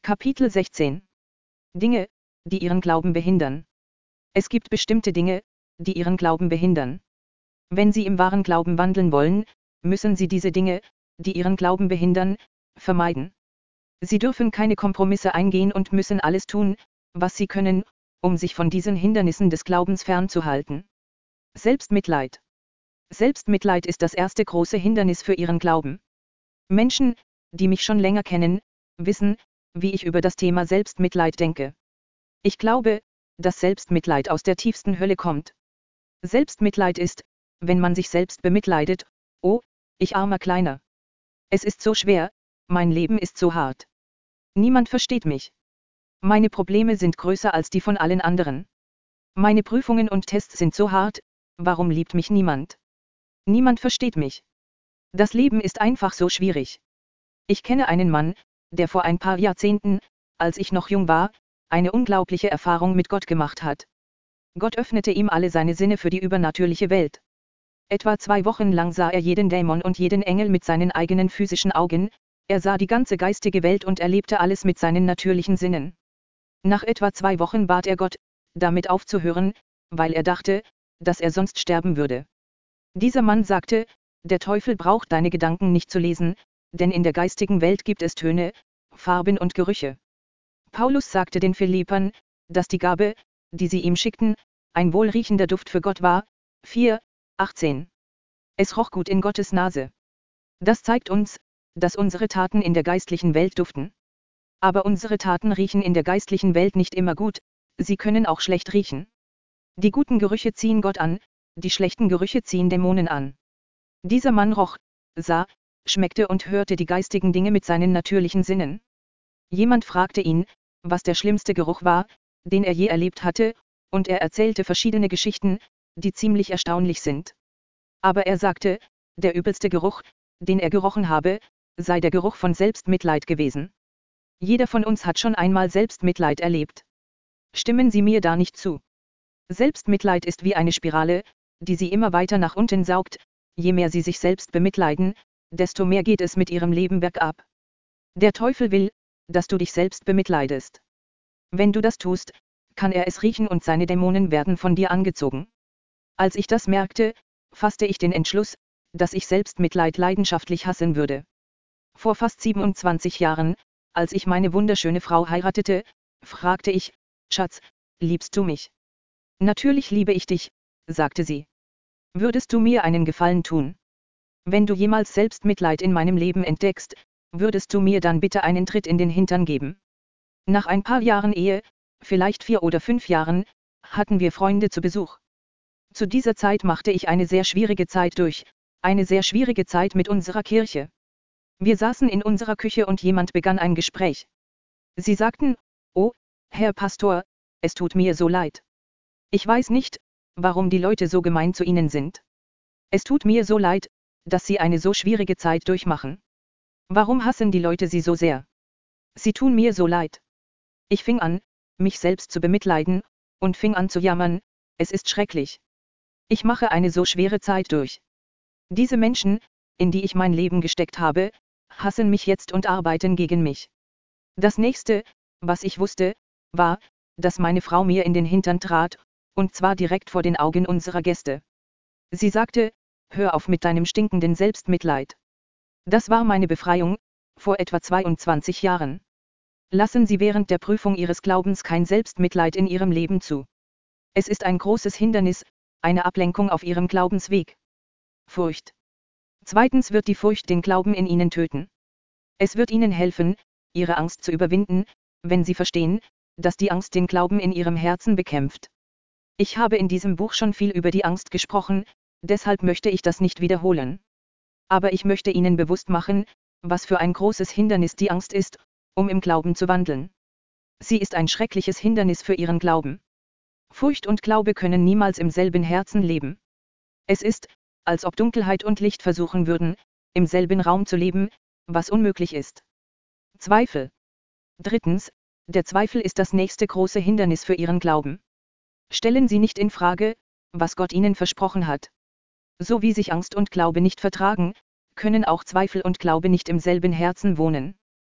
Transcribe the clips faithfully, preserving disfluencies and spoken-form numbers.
Kapitel sechzehn. Dinge, die Ihren Glauben behindern. Es gibt bestimmte Dinge, die Ihren Glauben behindern. Wenn Sie im wahren Glauben wandeln wollen, müssen Sie diese Dinge, die Ihren Glauben behindern, vermeiden. Sie dürfen keine Kompromisse eingehen und müssen alles tun, was Sie können, um sich von diesen Hindernissen des Glaubens fernzuhalten. Selbstmitleid. Selbstmitleid ist das erste große Hindernis für Ihren Glauben. Menschen, die mich schon länger kennen, wissen, wie ich über das Thema Selbstmitleid denke. Ich glaube, dass Selbstmitleid aus der tiefsten Hölle kommt. Selbstmitleid ist, wenn man sich selbst bemitleidet: oh, ich armer Kleiner. Es ist so schwer, mein Leben ist so hart. Niemand versteht mich. Meine Probleme sind größer als die von allen anderen. Meine Prüfungen und Tests sind so hart, warum liebt mich niemand? Niemand versteht mich. Das Leben ist einfach so schwierig. Ich kenne einen Mann, der vor ein paar Jahrzehnten, als ich noch jung war, eine unglaubliche Erfahrung mit Gott gemacht hat. Gott öffnete ihm alle seine Sinne für die übernatürliche Welt. Etwa zwei Wochen lang sah er jeden Dämon und jeden Engel mit seinen eigenen physischen Augen, er sah die ganze geistige Welt und erlebte alles mit seinen natürlichen Sinnen. Nach etwa zwei Wochen bat er Gott, damit aufzuhören, weil er dachte, dass er sonst sterben würde. Dieser Mann sagte: Der Teufel braucht deine Gedanken nicht zu lesen, denn in der geistigen Welt gibt es Töne, Farben und Gerüche. Paulus sagte den Philippern, dass die Gabe, die sie ihm schickten, ein wohlriechender Duft für Gott war. vier, achtzehn. Es roch gut in Gottes Nase. Das zeigt uns, dass unsere Taten in der geistlichen Welt duften. Aber unsere Taten riechen in der geistlichen Welt nicht immer gut, sie können auch schlecht riechen. Die guten Gerüche ziehen Gott an, die schlechten Gerüche ziehen Dämonen an. Dieser Mann roch, sah, schmeckte und hörte die geistigen Dinge mit seinen natürlichen Sinnen. Jemand fragte ihn, was der schlimmste Geruch war, den er je erlebt hatte, und er erzählte verschiedene Geschichten, die ziemlich erstaunlich sind. Aber er sagte, der übelste Geruch, den er gerochen habe, sei der Geruch von Selbstmitleid gewesen. Jeder von uns hat schon einmal Selbstmitleid erlebt. Stimmen Sie mir da nicht zu? Selbstmitleid ist wie eine Spirale, die Sie immer weiter nach unten saugt. Je mehr Sie sich selbst bemitleiden, desto mehr geht es mit Ihrem Leben bergab. Der Teufel will, dass du dich selbst bemitleidest. Wenn du das tust, kann er es riechen und seine Dämonen werden von dir angezogen. Als ich das merkte, fasste ich den Entschluss, dass ich Selbstmitleid leidenschaftlich hassen würde. Vor fast siebenundzwanzig Jahren, als ich meine wunderschöne Frau heiratete, fragte ich: Schatz, liebst du mich? Natürlich liebe ich dich, sagte sie. Würdest du mir einen Gefallen tun? Wenn du jemals Selbstmitleid in meinem Leben entdeckst, würdest du mir dann bitte einen Tritt in den Hintern geben? Nach ein paar Jahren Ehe, vielleicht vier oder fünf Jahren, hatten wir Freunde zu Besuch. Zu dieser Zeit machte ich eine sehr schwierige Zeit durch, eine sehr schwierige Zeit mit unserer Kirche. Wir saßen in unserer Küche und jemand begann ein Gespräch. Sie sagten: Oh, Herr Pastor, es tut mir so leid. Ich weiß nicht, warum die Leute so gemein zu Ihnen sind. Es tut mir so leid, dass Sie eine so schwierige Zeit durchmachen. Warum hassen die Leute Sie so sehr? Sie tun mir so leid. Ich fing an, mich selbst zu bemitleiden, und fing an zu jammern: Es ist schrecklich. Ich mache eine so schwere Zeit durch. Diese Menschen, in die ich mein Leben gesteckt habe, hassen mich jetzt und arbeiten gegen mich. Das nächste, was ich wusste, war, dass meine Frau mir in den Hintern trat, und zwar direkt vor den Augen unserer Gäste. Sie sagte: Hör auf mit deinem stinkenden Selbstmitleid. Das war meine Befreiung, vor etwa zweiundzwanzig Jahren. Lassen Sie während der Prüfung Ihres Glaubens kein Selbstmitleid in Ihrem Leben zu. Es ist ein großes Hindernis, eine Ablenkung auf Ihrem Glaubensweg. Furcht. Zweitens wird die Furcht den Glauben in Ihnen töten. Es wird Ihnen helfen, Ihre Angst zu überwinden, wenn Sie verstehen, dass die Angst den Glauben in Ihrem Herzen bekämpft. Ich habe in diesem Buch schon viel über die Angst gesprochen, deshalb möchte ich das nicht wiederholen. Aber ich möchte Ihnen bewusst machen, was für ein großes Hindernis die Angst ist, um im Glauben zu wandeln. Sie ist ein schreckliches Hindernis für Ihren Glauben. Furcht und Glaube können niemals im selben Herzen leben. Es ist, als ob Dunkelheit und Licht versuchen würden, im selben Raum zu leben, was unmöglich ist. Zweifel. Drittens, der Zweifel ist das nächste große Hindernis für Ihren Glauben. Stellen Sie nicht in Frage, was Gott Ihnen versprochen hat. So wie sich Angst und Glaube nicht vertragen, können auch Zweifel und Glaube nicht im selben Herzen wohnen.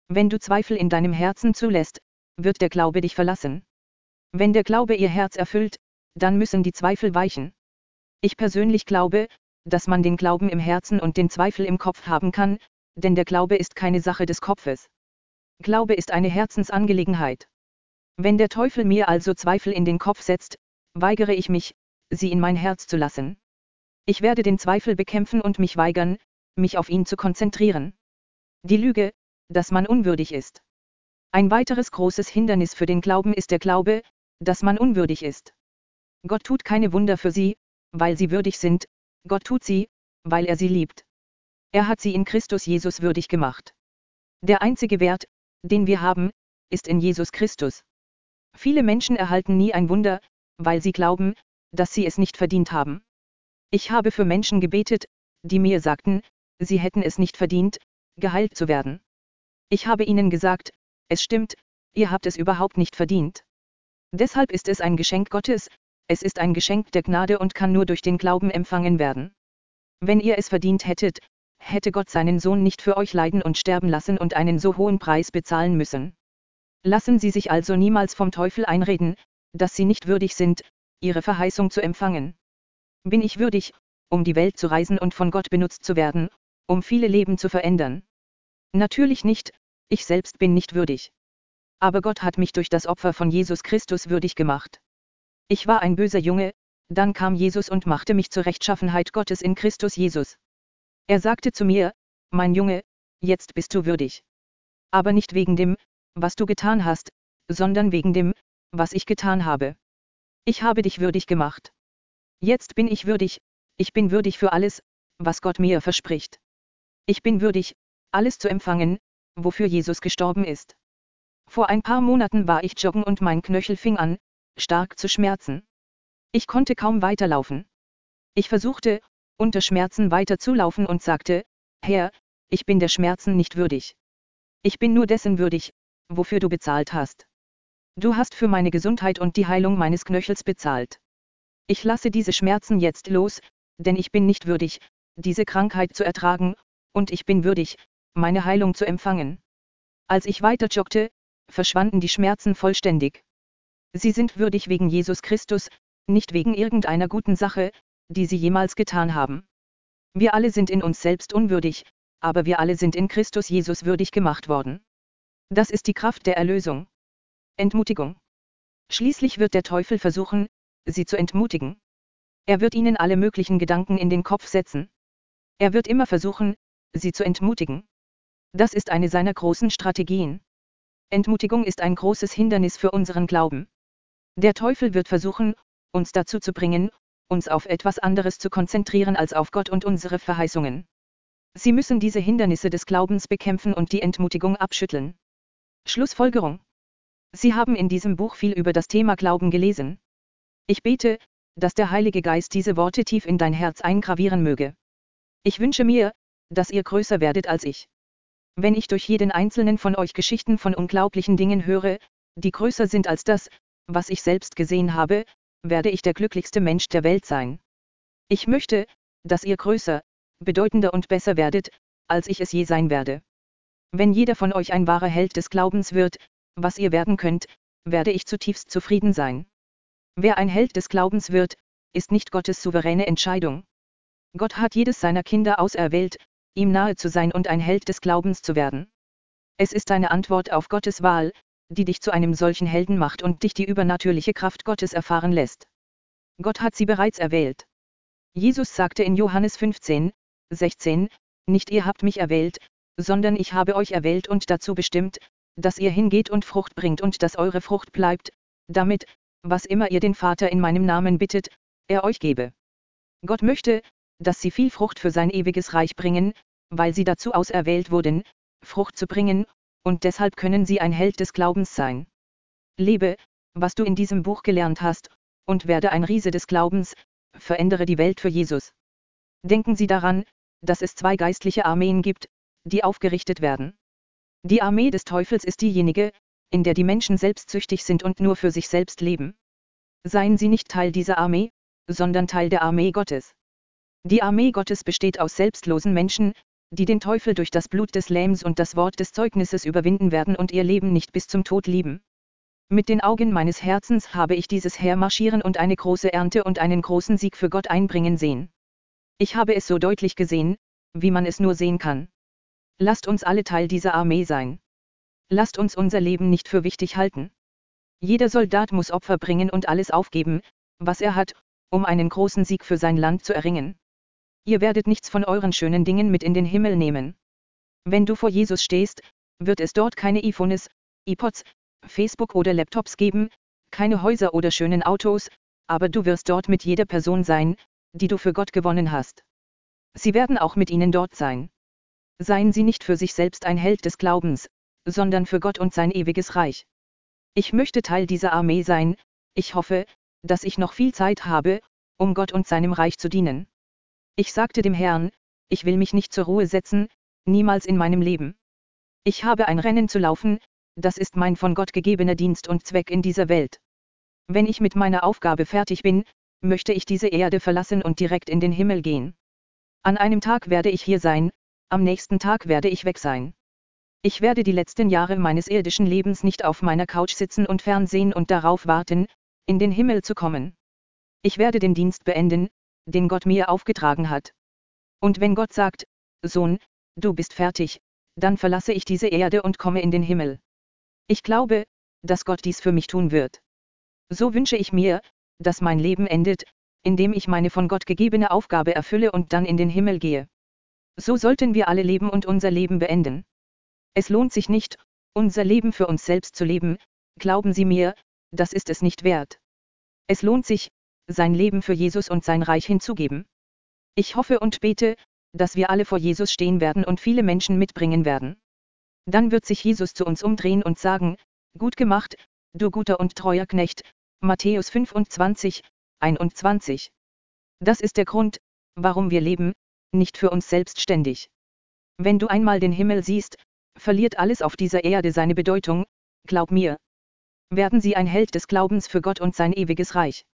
Wenn du Zweifel in deinem Herzen zulässt, wird der Glaube dich verlassen. Wenn der Glaube ihr Herz erfüllt, dann müssen die Zweifel weichen. Ich persönlich glaube, dass man den Glauben im Herzen und den Zweifel im Kopf haben kann, denn der Glaube ist keine Sache des Kopfes. Glaube ist eine Herzensangelegenheit. Wenn der Teufel mir also Zweifel in den Kopf setzt, weigere ich mich, sie in mein Herz zu lassen. Ich werde den Zweifel bekämpfen und mich weigern, mich auf ihn zu konzentrieren. Die Lüge, dass man unwürdig ist. Ein weiteres großes Hindernis für den Glauben ist der Glaube, dass man unwürdig ist. Gott tut keine Wunder für sie, weil sie würdig sind, Gott tut sie, weil er sie liebt. Er hat sie in Christus Jesus würdig gemacht. Der einzige Wert, den wir haben, ist in Jesus Christus. Viele Menschen erhalten nie ein Wunder, weil sie glauben, dass sie es nicht verdient haben. Ich habe für Menschen gebetet, die mir sagten, sie hätten es nicht verdient, geheilt zu werden. Ich habe ihnen gesagt, es stimmt, ihr habt es überhaupt nicht verdient. Deshalb ist es ein Geschenk Gottes, es ist ein Geschenk der Gnade und kann nur durch den Glauben empfangen werden. Wenn ihr es verdient hättet, hätte Gott seinen Sohn nicht für euch leiden und sterben lassen und einen so hohen Preis bezahlen müssen. Lassen Sie sich also niemals vom Teufel einreden, dass Sie nicht würdig sind, Ihre Verheißung zu empfangen. Bin ich würdig, um die Welt zu reisen und von Gott benutzt zu werden, um viele Leben zu verändern? Natürlich nicht, ich selbst bin nicht würdig. Aber Gott hat mich durch das Opfer von Jesus Christus würdig gemacht. Ich war ein böser Junge, dann kam Jesus und machte mich zur Rechtschaffenheit Gottes in Christus Jesus. Er sagte zu mir, mein Junge, jetzt bist du würdig. Aber nicht wegen dem, was du getan hast, sondern wegen dem, was ich getan habe. Ich habe dich würdig gemacht. Jetzt bin ich würdig, ich bin würdig für alles, was Gott mir verspricht. Ich bin würdig, alles zu empfangen, wofür Jesus gestorben ist. Vor ein paar Monaten war ich joggen und mein Knöchel fing an, stark zu schmerzen. Ich konnte kaum weiterlaufen. Ich versuchte, unter Schmerzen weiterzulaufen und sagte, Herr, ich bin der Schmerzen nicht würdig. Ich bin nur dessen würdig, wofür du bezahlt hast. Du hast für meine Gesundheit und die Heilung meines Knöchels bezahlt. Ich lasse diese Schmerzen jetzt los, denn ich bin nicht würdig, diese Krankheit zu ertragen, und ich bin würdig, meine Heilung zu empfangen. Als ich weiter joggte, verschwanden die Schmerzen vollständig. Sie sind würdig wegen Jesus Christus, nicht wegen irgendeiner guten Sache, die sie jemals getan haben. Wir alle sind in uns selbst unwürdig, aber wir alle sind in Christus Jesus würdig gemacht worden. Das ist die Kraft der Erlösung. Entmutigung. Schließlich wird der Teufel versuchen, sie zu entmutigen. Er wird ihnen alle möglichen Gedanken in den Kopf setzen. Er wird immer versuchen, sie zu entmutigen. Das ist eine seiner großen Strategien. Entmutigung ist ein großes Hindernis für unseren Glauben. Der Teufel wird versuchen, uns dazu zu bringen, uns auf etwas anderes zu konzentrieren als auf Gott und unsere Verheißungen. Sie müssen diese Hindernisse des Glaubens bekämpfen und die Entmutigung abschütteln. Schlussfolgerung. Sie haben in diesem Buch viel über das Thema Glauben gelesen. Ich bete, dass der Heilige Geist diese Worte tief in dein Herz eingravieren möge. Ich wünsche mir, dass ihr größer werdet als ich. Wenn ich durch jeden einzelnen von euch Geschichten von unglaublichen Dingen höre, die größer sind als das, was ich selbst gesehen habe, werde ich der glücklichste Mensch der Welt sein. Ich möchte, dass ihr größer, bedeutender und besser werdet, als ich es je sein werde. Wenn jeder von euch ein wahrer Held des Glaubens wird, was ihr werden könnt, werde ich zutiefst zufrieden sein. Wer ein Held des Glaubens wird, ist nicht Gottes souveräne Entscheidung. Gott hat jedes seiner Kinder auserwählt, ihm nahe zu sein und ein Held des Glaubens zu werden. Es ist eine Antwort auf Gottes Wahl, die dich zu einem solchen Helden macht und dich die übernatürliche Kraft Gottes erfahren lässt. Gott hat sie bereits erwählt. Jesus sagte in Johannes fünfzehn, sechzehn, nicht ihr habt mich erwählt, sondern ich habe euch erwählt und dazu bestimmt, dass ihr hingeht und Frucht bringt und dass eure Frucht bleibt, damit, was immer ihr den Vater in meinem Namen bittet, er euch gebe. Gott möchte, dass sie viel Frucht für sein ewiges Reich bringen, weil sie dazu auserwählt wurden, Frucht zu bringen, und deshalb können sie ein Held des Glaubens sein. Lebe, was du in diesem Buch gelernt hast, und werde ein Riese des Glaubens, verändere die Welt für Jesus. Denken Sie daran, dass es zwei geistliche Armeen gibt, die aufgerichtet werden. Die Armee des Teufels ist diejenige, in der die Menschen selbstsüchtig sind und nur für sich selbst leben. Seien Sie nicht Teil dieser Armee, sondern Teil der Armee Gottes. Die Armee Gottes besteht aus selbstlosen Menschen, die den Teufel durch das Blut des Lamms und das Wort des Zeugnisses überwinden werden und ihr Leben nicht bis zum Tod lieben. Mit den Augen meines Herzens habe ich dieses Heer marschieren und eine große Ernte und einen großen Sieg für Gott einbringen sehen. Ich habe es so deutlich gesehen, wie man es nur sehen kann. Lasst uns alle Teil dieser Armee sein. Lasst uns unser Leben nicht für wichtig halten. Jeder Soldat muss Opfer bringen und alles aufgeben, was er hat, um einen großen Sieg für sein Land zu erringen. Ihr werdet nichts von euren schönen Dingen mit in den Himmel nehmen. Wenn du vor Jesus stehst, wird es dort keine iPhones, iPods, Facebook oder Laptops geben, keine Häuser oder schönen Autos, aber du wirst dort mit jeder Person sein, die du für Gott gewonnen hast. Sie werden auch mit ihnen dort sein. Seien sie nicht für sich selbst ein Held des Glaubens, sondern für Gott und sein ewiges Reich. Ich möchte Teil dieser Armee sein, ich hoffe, dass ich noch viel Zeit habe, um Gott und seinem Reich zu dienen. Ich sagte dem Herrn, ich will mich nicht zur Ruhe setzen, niemals in meinem Leben. Ich habe ein Rennen zu laufen, das ist mein von Gott gegebener Dienst und Zweck in dieser Welt. Wenn ich mit meiner Aufgabe fertig bin, möchte ich diese Erde verlassen und direkt in den Himmel gehen. An einem Tag werde ich hier sein, am nächsten Tag werde ich weg sein. Ich werde die letzten Jahre meines irdischen Lebens nicht auf meiner Couch sitzen und fernsehen und darauf warten, in den Himmel zu kommen. Ich werde den Dienst beenden, den Gott mir aufgetragen hat. Und wenn Gott sagt, Sohn, du bist fertig, dann verlasse ich diese Erde und komme in den Himmel. Ich glaube, dass Gott dies für mich tun wird. So wünsche ich mir, dass mein Leben endet, indem ich meine von Gott gegebene Aufgabe erfülle und dann in den Himmel gehe. So sollten wir alle leben und unser Leben beenden. Es lohnt sich nicht, unser Leben für uns selbst zu leben, glauben Sie mir, das ist es nicht wert. Es lohnt sich, sein Leben für Jesus und sein Reich hinzugeben. Ich hoffe und bete, dass wir alle vor Jesus stehen werden und viele Menschen mitbringen werden. Dann wird sich Jesus zu uns umdrehen und sagen, gut gemacht, du guter und treuer Knecht, Matthäus fünfundzwanzig, einundzwanzig. Das ist der Grund, warum wir leben, nicht für uns selbst ständig. Wenn du einmal den Himmel siehst, verliert alles auf dieser Erde seine Bedeutung, glaub mir. Werden Sie ein Held des Glaubens für Gott und sein ewiges Reich.